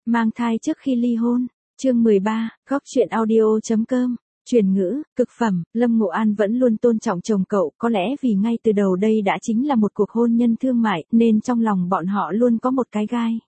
Mang thai trước khi ly hôn, chương 13, góc chuyện audio.com, truyền ngữ, cực phẩm, Lâm Ngộ An vẫn luôn tôn trọng chồng cậu, có lẽ vì ngay từ đầu đây đã chính là một cuộc hôn nhân thương mại, nên trong lòng bọn họ luôn có một cái gai.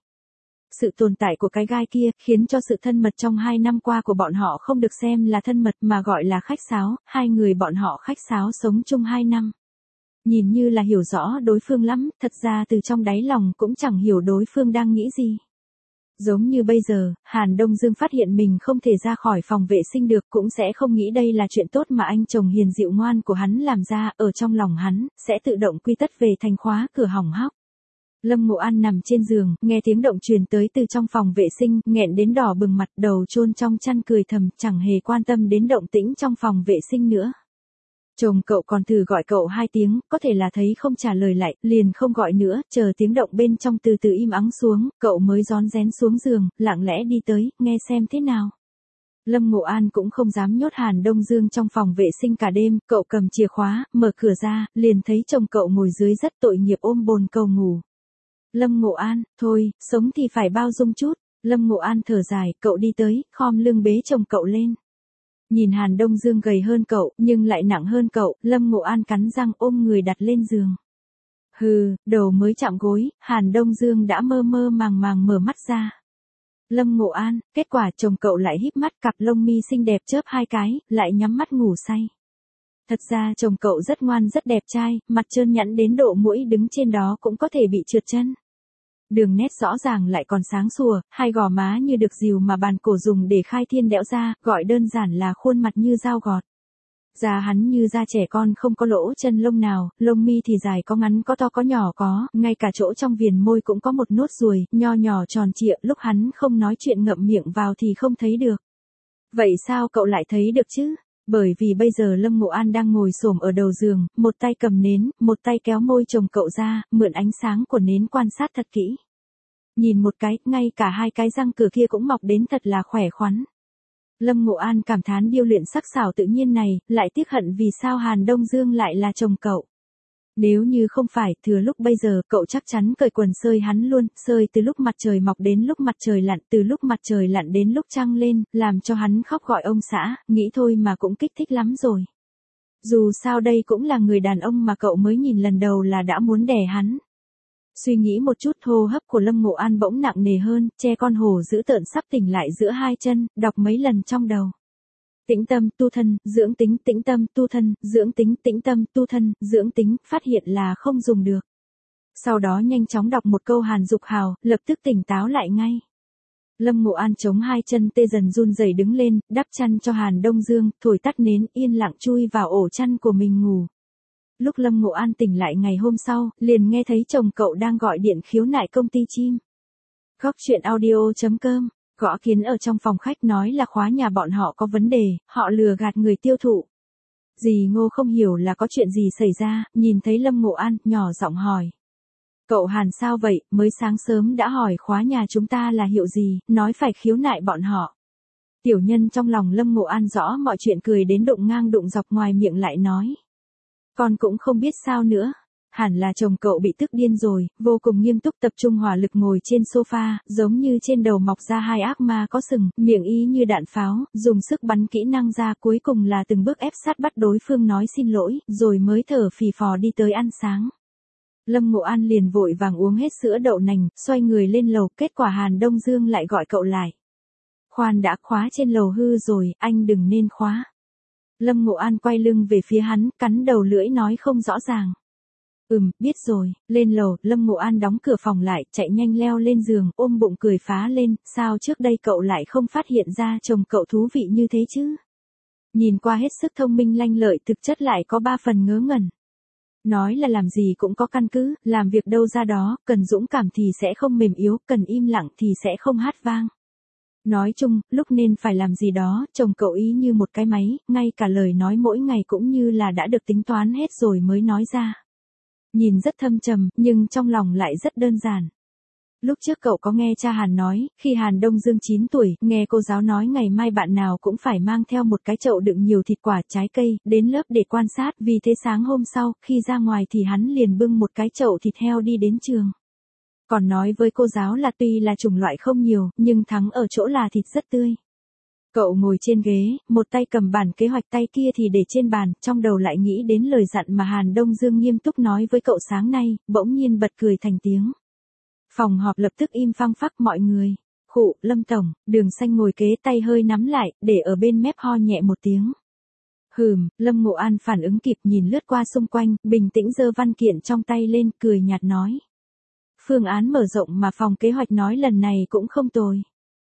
Sự tồn tại của cái gai kia, khiến cho sự thân mật trong 2 năm qua của bọn họ không được xem là thân mật mà gọi là khách sáo, hai người bọn họ khách sáo sống chung 2 năm. Nhìn như là hiểu rõ đối phương lắm, thật ra từ trong đáy lòng cũng chẳng hiểu đối phương đang nghĩ gì. Giống như bây giờ, Hàn Đông Dương phát hiện mình không thể ra khỏi phòng vệ sinh được cũng sẽ không nghĩ đây là chuyện tốt mà anh chồng hiền dịu ngoan của hắn làm ra, ở trong lòng hắn, sẽ tự động quy tất về thành khóa cửa hỏng hóc. Lâm Ngộ An nằm trên giường, nghe tiếng động truyền tới từ trong phòng vệ sinh, nghẹn đến đỏ bừng mặt, đầu chôn trong chăn cười thầm, chẳng hề quan tâm đến động tĩnh trong phòng vệ sinh nữa. Chồng cậu còn thử gọi cậu 2 tiếng, có thể là thấy không trả lời lại, liền không gọi nữa, chờ tiếng động bên trong từ từ im ắng xuống, cậu mới rón rén xuống giường, lặng lẽ đi tới, nghe xem thế nào. Lâm Ngộ An cũng không dám nhốt Hàn Đông Dương trong phòng vệ sinh cả đêm, cậu cầm chìa khóa, mở cửa ra, liền thấy chồng cậu ngồi dưới rất tội nghiệp ôm bồn cầu ngủ. Lâm Ngộ An, thôi, sống thì phải bao dung chút. Lâm Ngộ An thở dài, cậu đi tới, khom lưng bế chồng cậu lên. Nhìn Hàn Đông Dương gầy hơn cậu, nhưng lại nặng hơn cậu, Lâm Ngộ An cắn răng ôm người đặt lên giường. Hừ, đầu mới chạm gối, Hàn Đông Dương đã mơ mơ màng màng mở mắt ra. Lâm Ngộ An, kết quả chồng cậu lại híp mắt, cặp lông mi xinh đẹp chớp 2 cái, lại nhắm mắt ngủ say. Thật ra chồng cậu rất ngoan rất đẹp trai, mặt trơn nhẵn đến độ mũi đứng trên đó cũng có thể bị trượt chân. Đường nét rõ ràng lại còn sáng sủa, hai gò má như được dìu mà bàn cổ dùng để khai thiên đẽo ra, gọi đơn giản là khuôn mặt như dao gọt. Da hắn như da trẻ con không có lỗ chân lông nào, lông mi thì dài có ngắn có to có nhỏ có, ngay cả chỗ trong viền môi cũng có một nốt ruồi, nho nhỏ tròn trịa, lúc hắn không nói chuyện ngậm miệng vào thì không thấy được. Vậy sao cậu lại thấy được chứ? Bởi vì bây giờ Lâm Ngộ An đang ngồi xổm ở đầu giường, một tay cầm nến, một tay kéo môi chồng cậu ra, mượn ánh sáng của nến quan sát thật kỹ. Nhìn một cái, ngay cả 2 cái răng cửa kia cũng mọc đến thật là khỏe khoắn. Lâm Ngộ An cảm thán điêu luyện sắc sảo tự nhiên này, lại tiếc hận vì sao Hàn Đông Dương lại là chồng cậu. Nếu như không phải, thừa lúc bây giờ cậu chắc chắn cởi quần sơi hắn luôn, sơi từ lúc mặt trời mọc đến lúc mặt trời lặn, từ lúc mặt trời lặn đến lúc trăng lên, làm cho hắn khóc gọi ông xã, nghĩ thôi mà cũng kích thích lắm rồi. Dù sao đây cũng là người đàn ông mà cậu mới nhìn lần đầu là đã muốn đẻ hắn. Suy nghĩ một chút, hô hấp của Lâm Ngộ An bỗng nặng nề hơn, che con hổ dữ tợn sắp tỉnh lại giữa 2 chân, đọc mấy lần trong đầu. Tĩnh tâm, tu thân, dưỡng tính, tĩnh tâm, tu thân, dưỡng tính, tĩnh tâm, tu thân, dưỡng tính, phát hiện là không dùng được. Sau đó nhanh chóng đọc một câu Hàn Dục Hào, lập tức tỉnh táo lại ngay. Lâm Ngộ An chống 2 chân tê dần run rẩy đứng lên, đắp chăn cho Hàn Đông Dương, thổi tắt nến, yên lặng chui vào ổ chăn của mình ngủ. Lúc Lâm Ngộ An tỉnh lại ngày hôm sau, liền nghe thấy chồng cậu đang gọi điện khiếu nại công ty chim. Góc chuyện audio.com, gõ kiến ở trong phòng khách nói là khóa nhà bọn họ có vấn đề, họ lừa gạt người tiêu thụ. Dì Ngô không hiểu là có chuyện gì xảy ra, nhìn thấy Lâm Ngộ An, nhỏ giọng hỏi. Cậu Hàn sao vậy, mới sáng sớm đã hỏi khóa nhà chúng ta là hiệu gì, nói phải khiếu nại bọn họ. Tiểu nhân trong lòng Lâm Ngộ An rõ mọi chuyện cười đến đụng ngang đụng dọc, ngoài miệng lại nói. Con cũng không biết sao nữa. Hẳn là chồng cậu bị tức điên rồi, vô cùng nghiêm túc tập trung hỏa lực ngồi trên sofa, giống như trên đầu mọc ra 2 ác ma có sừng, miệng ý như đạn pháo, dùng sức bắn kỹ năng ra, cuối cùng là từng bước ép sát bắt đối phương nói xin lỗi, rồi mới thở phì phò đi tới ăn sáng. Lâm Ngộ An liền vội vàng uống hết sữa đậu nành, xoay người lên lầu, kết quả Hàn Đông Dương lại gọi cậu lại. Khoan đã, khóa trên lầu hư rồi, anh đừng nên khóa. Lâm Ngộ An quay lưng về phía hắn, cắn đầu lưỡi nói không rõ ràng. Biết rồi, lên lầu, Lâm Ngộ An đóng cửa phòng lại, chạy nhanh leo lên giường, ôm bụng cười phá lên, sao trước đây cậu lại không phát hiện ra chồng cậu thú vị như thế chứ? Nhìn qua hết sức thông minh lanh lợi, thực chất lại có 3 phần ngớ ngẩn. Nói là làm gì cũng có căn cứ, làm việc đâu ra đó, cần dũng cảm thì sẽ không mềm yếu, cần im lặng thì sẽ không hát vang. Nói chung, lúc nên phải làm gì đó, chồng cậu ý như một cái máy, ngay cả lời nói mỗi ngày cũng như là đã được tính toán hết rồi mới nói ra. Nhìn rất thâm trầm, nhưng trong lòng lại rất đơn giản. Lúc trước cậu có nghe cha Hàn nói, khi Hàn Đông Dương 9 tuổi, nghe cô giáo nói ngày mai bạn nào cũng phải mang theo một cái chậu đựng nhiều thịt quả trái cây, đến lớp để quan sát, vì thế sáng hôm sau, khi ra ngoài thì hắn liền bưng một cái chậu thịt heo đi đến trường. Còn nói với cô giáo là tuy là chủng loại không nhiều, nhưng thắng ở chỗ là thịt rất tươi. Cậu ngồi trên ghế, một tay cầm bản kế hoạch tay kia thì để trên bàn, trong đầu lại nghĩ đến lời dặn mà Hàn Đông Dương nghiêm túc nói với cậu sáng nay, bỗng nhiên bật cười thành tiếng. Phòng họp lập tức im phăng phắc mọi người. Khụ, Lâm Tổng, Đường Xanh ngồi kế tay hơi nắm lại, để ở bên mép ho nhẹ một tiếng. Lâm Ngộ An phản ứng kịp nhìn lướt qua xung quanh, bình tĩnh giơ văn kiện trong tay lên, cười nhạt nói. Phương án mở rộng mà phòng kế hoạch nói lần này cũng không tồi.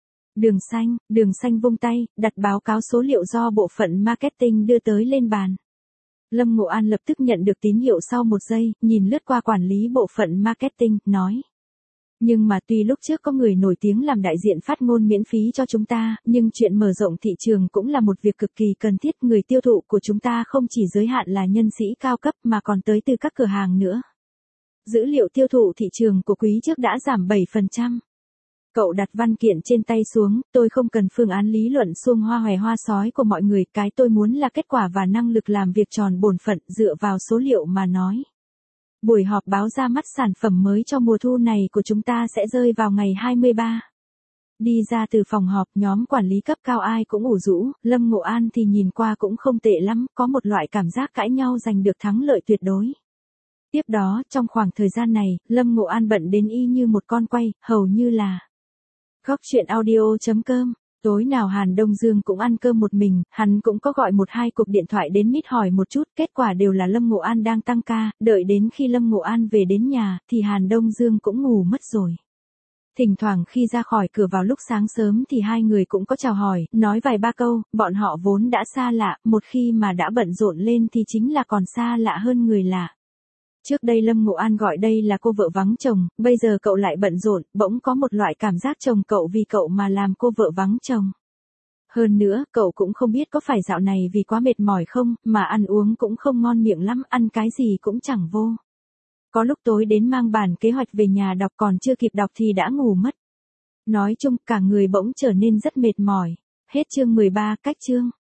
Đường Xanh vung tay, đặt báo cáo số liệu do bộ phận marketing đưa tới lên bàn. Lâm Ngộ An lập tức nhận được tín hiệu sau một giây, nhìn lướt qua quản lý bộ phận marketing, nói. Nhưng mà tuy lúc trước có người nổi tiếng làm đại diện phát ngôn miễn phí cho chúng ta, nhưng chuyện mở rộng thị trường cũng là một việc cực kỳ cần thiết. Người tiêu thụ của chúng ta không chỉ giới hạn là nhân sĩ cao cấp mà còn tới từ các cửa hàng nữa. Dữ liệu tiêu thụ thị trường của quý trước đã giảm 7%. Cậu đặt văn kiện trên tay xuống, tôi không cần phương án lý luận xuông hoa hòe hoa sói của mọi người, cái tôi muốn là kết quả và năng lực làm việc tròn bổn phận dựa vào số liệu mà nói. Buổi họp báo ra mắt sản phẩm mới cho mùa thu này của chúng ta sẽ rơi vào ngày 23. Đi ra từ phòng họp, nhóm quản lý cấp cao ai cũng ủ rũ, Lâm Ngộ An thì nhìn qua cũng không tệ lắm, có một loại cảm giác cãi nhau giành được thắng lợi tuyệt đối. Tiếp đó, trong khoảng thời gian này, Lâm Ngộ An bận đến y như một con quay, hầu như là Góc chuyện audio.com. Tối nào Hàn Đông Dương cũng ăn cơm một mình, hắn cũng có gọi một hai cuộc điện thoại đến mít hỏi một chút, kết quả đều là Lâm Ngộ An đang tăng ca, đợi đến khi Lâm Ngộ An về đến nhà, thì Hàn Đông Dương cũng ngủ mất rồi. Thỉnh thoảng khi ra khỏi cửa vào lúc sáng sớm thì hai người cũng có chào hỏi, nói vài ba câu, bọn họ vốn đã xa lạ, một khi mà đã bận rộn lên thì chính là còn xa lạ hơn người lạ. Trước đây Lâm Ngộ An gọi đây là cô vợ vắng chồng, bây giờ cậu lại bận rộn, bỗng có một loại cảm giác chồng cậu vì cậu mà làm cô vợ vắng chồng. Hơn nữa, cậu cũng không biết có phải dạo này vì quá mệt mỏi không, mà ăn uống cũng không ngon miệng lắm, ăn cái gì cũng chẳng vô. Có lúc tối đến mang bản kế hoạch về nhà đọc còn chưa kịp đọc thì đã ngủ mất. Nói chung, cả người bỗng trở nên rất mệt mỏi. Hết chương 13, cách chương.